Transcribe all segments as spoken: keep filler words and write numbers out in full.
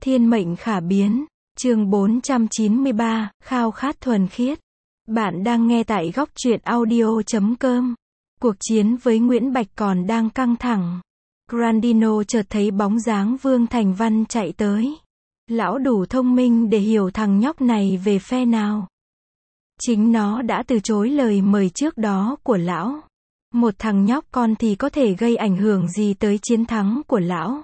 Thiên mệnh khả biến. Chương bốn trăm chín mươi ba, khao khát thuần khiết. Bạn đang nghe tại góc truyện audio chấm com. Cuộc chiến với Nguyễn Bạch còn đang căng thẳng. Grandino chợt thấy bóng dáng Vương Thành Văn chạy tới. Lão đủ thông minh để hiểu thằng nhóc này về phe nào. Chính nó đã từ chối lời mời trước đó của lão. Một thằng nhóc con thì có thể gây ảnh hưởng gì tới chiến thắng của lão.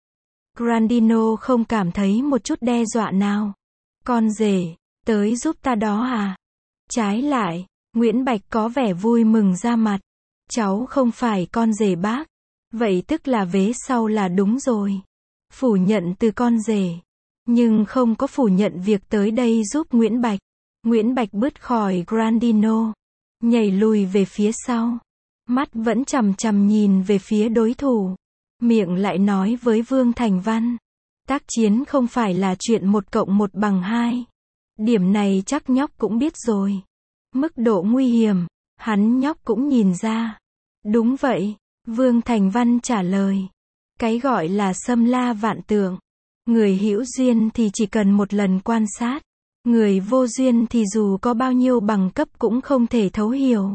Grandino không cảm thấy một chút đe dọa nào. Con rể, tới giúp ta đó à? Trái lại, Nguyễn Bạch có vẻ vui mừng ra mặt. Cháu không phải con rể bác. Vậy tức là vế sau là đúng rồi. Phủ nhận từ con rể. Nhưng không có phủ nhận việc tới đây giúp Nguyễn Bạch. Nguyễn Bạch bứt khỏi Grandino. Nhảy lùi về phía sau. Mắt vẫn chằm chằm nhìn về phía đối thủ. Miệng lại nói với Vương Thành Văn. Tác chiến không phải là chuyện một cộng một bằng hai. Điểm này chắc nhóc cũng biết rồi. Mức độ nguy hiểm, hắn nhóc cũng nhìn ra. Đúng vậy, Vương Thành Văn trả lời. Cái gọi là xâm la vạn tượng. Người hữu duyên thì chỉ cần một lần quan sát. Người vô duyên thì dù có bao nhiêu bằng cấp cũng không thể thấu hiểu.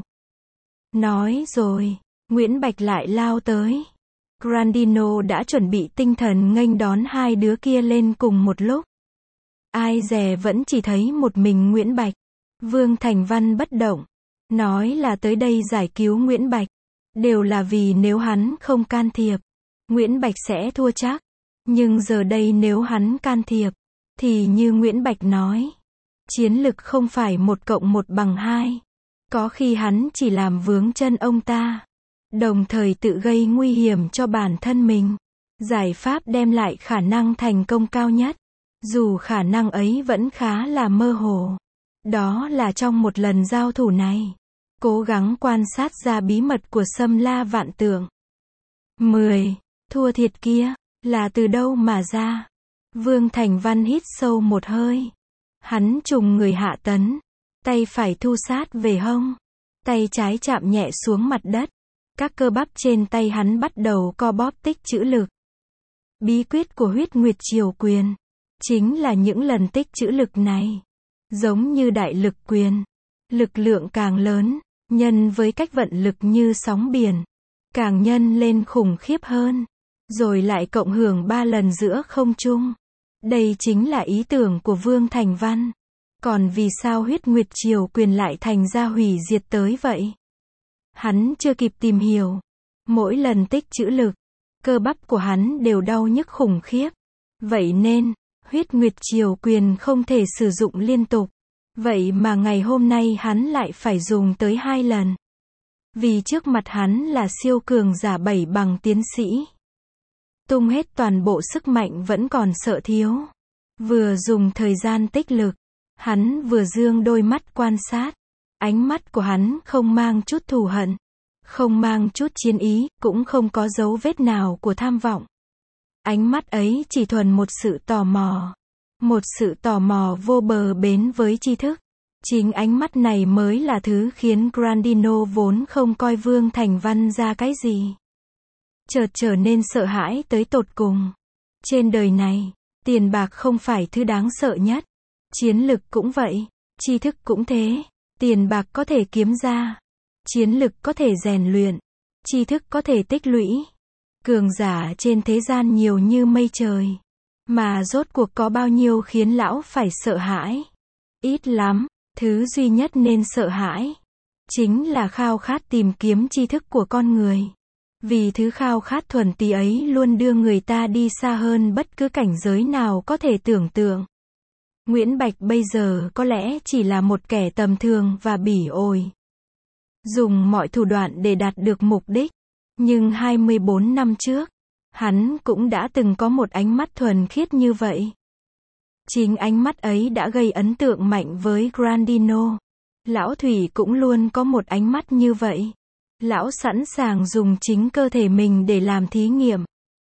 Nói rồi, Nguyễn Bạch lại lao tới. Grandino đã chuẩn bị tinh thần nghênh đón hai đứa kia lên cùng một lúc. Ai dè vẫn chỉ thấy một mình Nguyễn Bạch. Vương Thành Văn bất động. Nói là tới đây giải cứu Nguyễn Bạch. Đều là vì nếu hắn không can thiệp, Nguyễn Bạch sẽ thua chắc. Nhưng giờ đây nếu hắn can thiệp, thì như Nguyễn Bạch nói, chiến lực không phải một cộng một bằng hai. Có khi hắn chỉ làm vướng chân ông ta. Đồng thời tự gây nguy hiểm cho bản thân mình. Giải pháp đem lại khả năng thành công cao nhất. Dù khả năng ấy vẫn khá là mơ hồ. Đó là trong một lần giao thủ này. Cố gắng quan sát ra bí mật của xâm la vạn tượng. mười. Thua thiệt kia, là từ đâu mà ra? Vương Thành Văn hít sâu một hơi. Hắn trùng người hạ tấn. Tay phải thu sát về hông. Tay trái chạm nhẹ xuống mặt đất. Các cơ bắp trên tay hắn bắt đầu co bóp tích trữ lực. Bí quyết của huyết nguyệt triều quyền chính là những lần tích trữ lực này. Giống như đại lực quyền. Lực lượng càng lớn, nhân với cách vận lực như sóng biển. Càng nhân lên khủng khiếp hơn. Rồi lại cộng hưởng ba lần giữa không trung. Đây chính là ý tưởng của Vương Thành Văn. Còn vì sao huyết nguyệt triều quyền lại thành ra hủy diệt tới vậy? Hắn chưa kịp tìm hiểu. Mỗi lần tích trữ lực, cơ bắp của hắn đều đau nhức khủng khiếp. Vậy nên, huyết nguyệt triều quyền không thể sử dụng liên tục. Vậy mà ngày hôm nay hắn lại phải dùng tới hai lần. Vì trước mặt hắn là siêu cường giả bảy bằng tiến sĩ. Tung hết toàn bộ sức mạnh vẫn còn sợ thiếu. Vừa dùng thời gian tích lực, hắn vừa dương đôi mắt quan sát. Ánh mắt của hắn không mang chút thù hận, không mang chút chiến ý, cũng không có dấu vết nào của tham vọng. Ánh mắt ấy chỉ thuần một sự tò mò. Một sự tò mò vô bờ bến với tri thức. Chính ánh mắt này mới là thứ khiến Grandino vốn không coi Vương Thành Văn ra cái gì. Chợt trở nên sợ hãi tới tột cùng. Trên đời này, tiền bạc không phải thứ đáng sợ nhất. Chiến lực cũng vậy, tri thức cũng thế. Tiền bạc có thể kiếm ra. Chiến lực có thể rèn luyện. Tri thức có thể tích lũy. Cường giả trên thế gian nhiều như mây trời. Mà rốt cuộc có bao nhiêu khiến lão phải sợ hãi? Ít lắm. Thứ duy nhất nên sợ hãi chính là khao khát tìm kiếm tri thức của con người. Vì thứ khao khát thuần túy ấy luôn đưa người ta đi xa hơn bất cứ cảnh giới nào có thể tưởng tượng. Nguyễn Bạch bây giờ có lẽ chỉ là một kẻ tầm thường và bỉ ổi. Dùng mọi thủ đoạn để đạt được mục đích. Nhưng hai mươi bốn năm trước, hắn cũng đã từng có một ánh mắt thuần khiết như vậy. Chính ánh mắt ấy đã gây ấn tượng mạnh với Grandino. Lão Thủy cũng luôn có một ánh mắt như vậy. Lão sẵn sàng dùng chính cơ thể mình để làm thí nghiệm.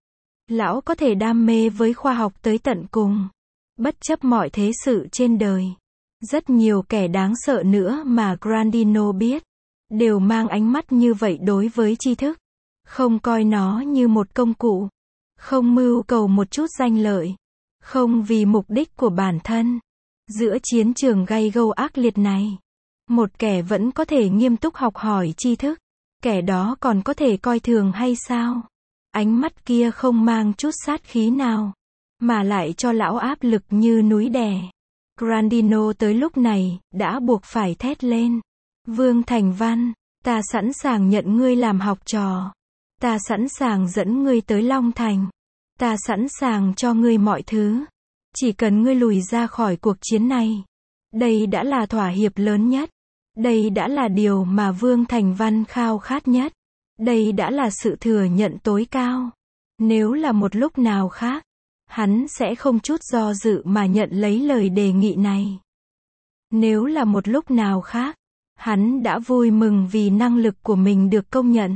Lão có thể đam mê với khoa học tới tận cùng. Bất chấp mọi thế sự trên đời. Rất nhiều kẻ đáng sợ nữa mà Grandino biết. Đều mang ánh mắt như vậy đối với tri thức. Không coi nó như một công cụ. Không mưu cầu một chút danh lợi. Không vì mục đích của bản thân. Giữa chiến trường gay gâu ác liệt này, một kẻ vẫn có thể nghiêm túc học hỏi tri thức, kẻ đó còn có thể coi thường hay sao? Ánh mắt kia không mang chút sát khí nào, mà lại cho lão áp lực như núi đè. Grandino tới lúc này, đã buộc phải thét lên. Vương Thành Văn, ta sẵn sàng nhận ngươi làm học trò. Ta sẵn sàng dẫn ngươi tới Long Thành. Ta sẵn sàng cho ngươi mọi thứ. Chỉ cần ngươi lùi ra khỏi cuộc chiến này. Đây đã là thỏa hiệp lớn nhất. Đây đã là điều mà Vương Thành Văn khao khát nhất. Đây đã là sự thừa nhận tối cao. Nếu là một lúc nào khác, hắn sẽ không chút do dự mà nhận lấy lời đề nghị này. Nếu là một lúc nào khác, hắn đã vui mừng vì năng lực của mình được công nhận.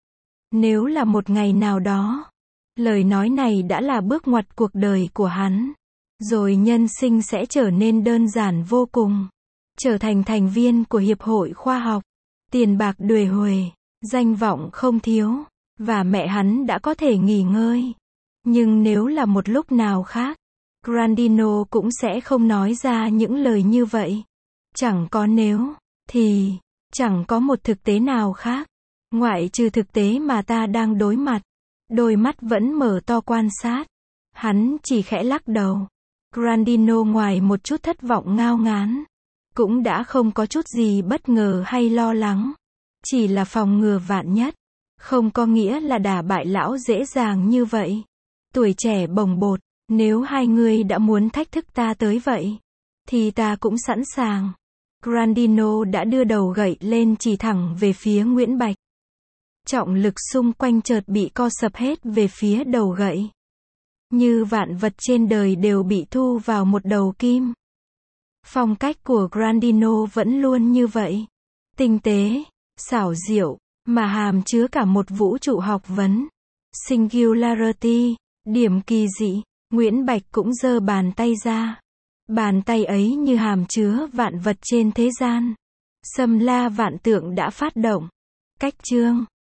Nếu là một ngày nào đó, lời nói này đã là bước ngoặt cuộc đời của hắn. Rồi nhân sinh sẽ trở nên đơn giản vô cùng. Trở thành thành viên của Hiệp hội Khoa học. Tiền bạc đuổi huề, danh vọng không thiếu. Và mẹ hắn đã có thể nghỉ ngơi. Nhưng nếu là một lúc nào khác, Grandino cũng sẽ không nói ra những lời như vậy. Chẳng có nếu, thì, chẳng có một thực tế nào khác. Ngoại trừ thực tế mà ta đang đối mặt. Đôi mắt vẫn mở to quan sát. Hắn chỉ khẽ lắc đầu. Grandino ngoài một chút thất vọng ngao ngán, cũng đã không có chút gì bất ngờ hay lo lắng. Chỉ là phòng ngừa vạn nhất. Không có nghĩa là đả bại lão dễ dàng như vậy. Tuổi trẻ bồng bột, nếu hai người đã muốn thách thức ta tới vậy, thì ta cũng sẵn sàng. Grandino đã đưa đầu gậy lên chỉ thẳng về phía Nguyễn Bạch. Trọng lực xung quanh chợt bị co sập hết về phía đầu gậy. Như vạn vật trên đời đều bị thu vào một đầu kim. Phong cách của Grandino vẫn luôn như vậy. Tinh tế, xảo diệu, mà hàm chứa cả một vũ trụ học vấn. Singularity, điểm kỳ dị. Nguyễn Bạch cũng giơ bàn tay ra. Bàn tay ấy như hàm chứa vạn vật trên thế gian. Xâm la vạn tượng đã phát động. Cách chương